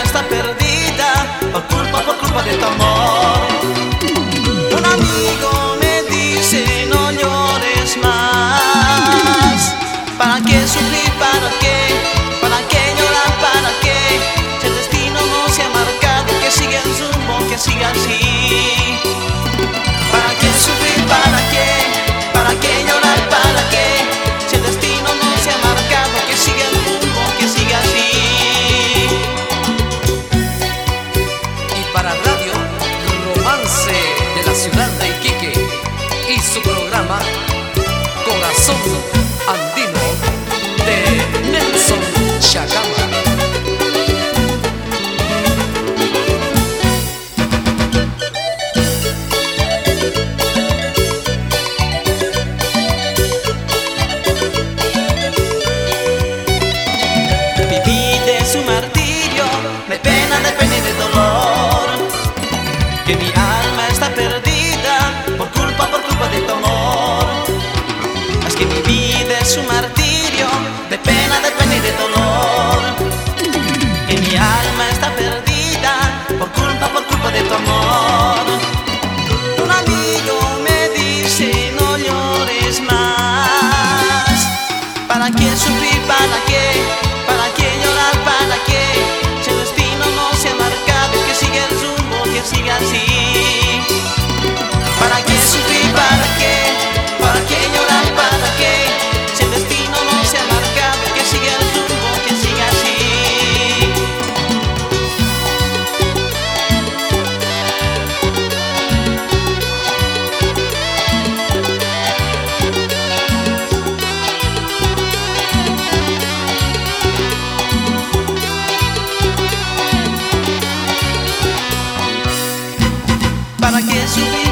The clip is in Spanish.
está perdida por culpa de tu amor. Un amigo me dice no llores más. ¿Para qué sufrir? ¿Para qué? ¿Para qué llorar? ¿Para qué? Si el destino no se ha marcado, que siga el rumbo, que siga así. ¿Para qué sufrir? ¿Para qué? ¿Para qué llorar? ¿Para qué? Si el destino no se ha marcado, que siga el rumbo, que siga así. Y para Radio Romance de la ciudad de Iquique y su programa Corazón Andino de Nelson Chacama. Su martirio, de pena y de dolor, que mi alma está perdida por culpa de tu amor. Es que mi vida es un martirio, de pena y de dolor, que mi alma está perdida por culpa de tu amor. Un amigo me dice no llores más. ¿Para qué sufrir? ¿Para qué? ¿Para qué llorar? ¿Para qué? Si el destino no se ha marcado, que siga el rumbo, que siga así. ¿Para qué sufrir? ¿Para qué? ¿Para qué llorar? ¿Para qué? Si el destino no se ha marcado, que siga el rumbo, que siga así. ¿Para qué sufrir?